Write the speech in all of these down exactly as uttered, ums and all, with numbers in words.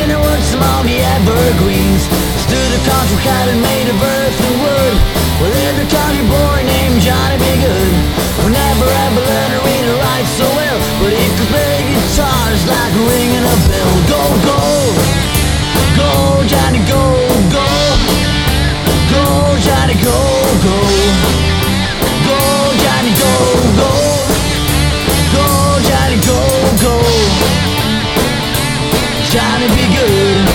in the woods among the evergreens stood a country cabin made of earth and wood. Well, lived a country boy named Johnny B. Good, who never ever learned to read or write so well, but he could play guitars like ringing a bell. Go, go, go, Johnny, go, go, go, Johnny, go, go, go, Johnny, go, go, go, Johnny, go, go, Johnny B. Good.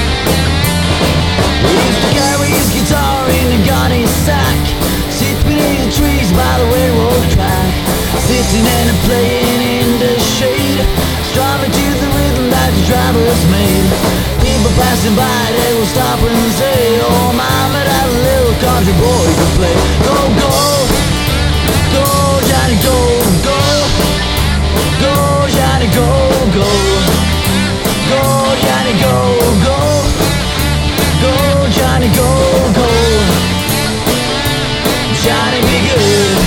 He used to carry his guitar in a gunny sack, sit beneath the trees by the railroad track, sitting and playing in the shade, strumming to the rhythm that the drivers made. People passing by, they will stop and say, oh mama, that little country boy could play. Go, go, go, Johnny, go, go, go, Johnny, go, go, go, Johnny, go, go, go, Johnny, go, go, Johnny, be good.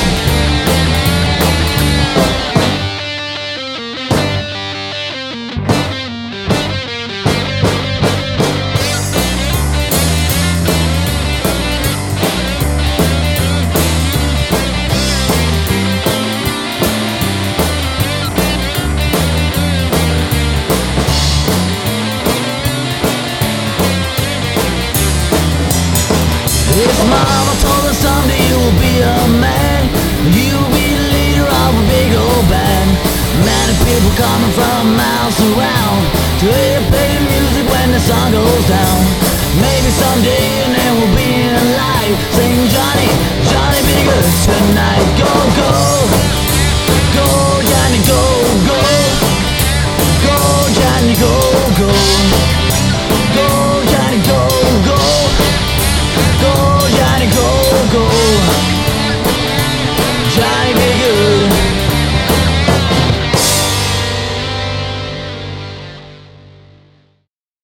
His mama told him someday you'll be a man, you'll be the leader of a big old band. Many people coming from miles around to hear play the music when the sun goes down. Maybe someday your name will be in light, sing Johnny, Johnny be good tonight. Go, go, go, Johnny, go, go, go, Johnny, go, go.